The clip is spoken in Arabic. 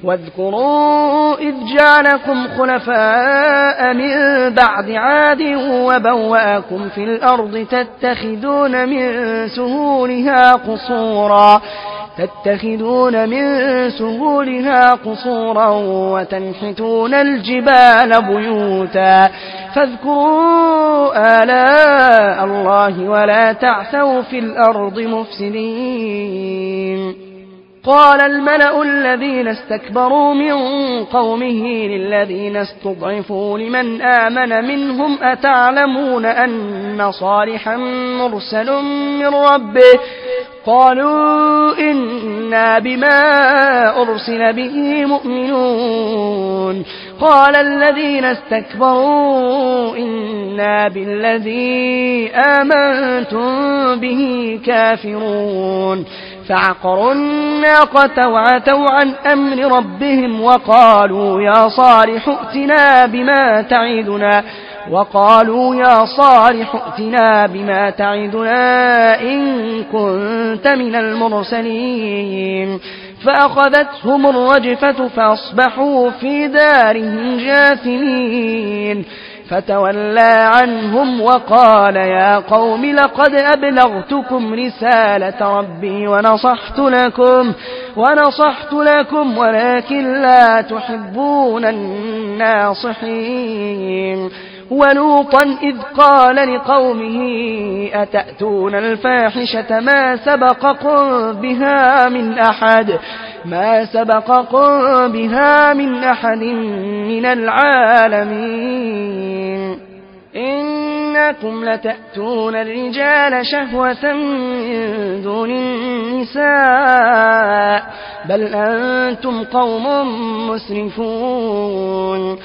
واذكروا إذ جعلكم خلفاء من بعد عاد وبوأكم في الأرض تتخذون من سهولها قصورا وتنحتون الجبال بيوتا فاذكروا آلاء الله ولا تعثوا في الأرض مفسدين. قال الملأ الذين استكبروا من قومه للذين استضعفوا لمن آمن منهم أتعلمون أن صالحا مرسل من ربه قالوا إنا بما أرسل به مؤمنون. قال الذين استكبروا إنا بالذي آمنتم به كافرون. فعقروا الناقة وعتوا عن أمر ربهم وقالوا يا صالح ائتنا بما تعدنا إن كنت من المرسلين. فأخذتهم الرجفة فأصبحوا في دارهم جاثمين. فتولى عنهم وقال يا قوم لقد أبلغتكم رسالة ربي ونصحت لكم ولكن لا تحبون الناصحين. ولوطا إذ قال لقومه أتأتون الفاحشة ما سبقكم بها من أحد من العالمين. إنكم لتأتون الرجال شهوة من دون النساء بل أنتم قوم مسرفون.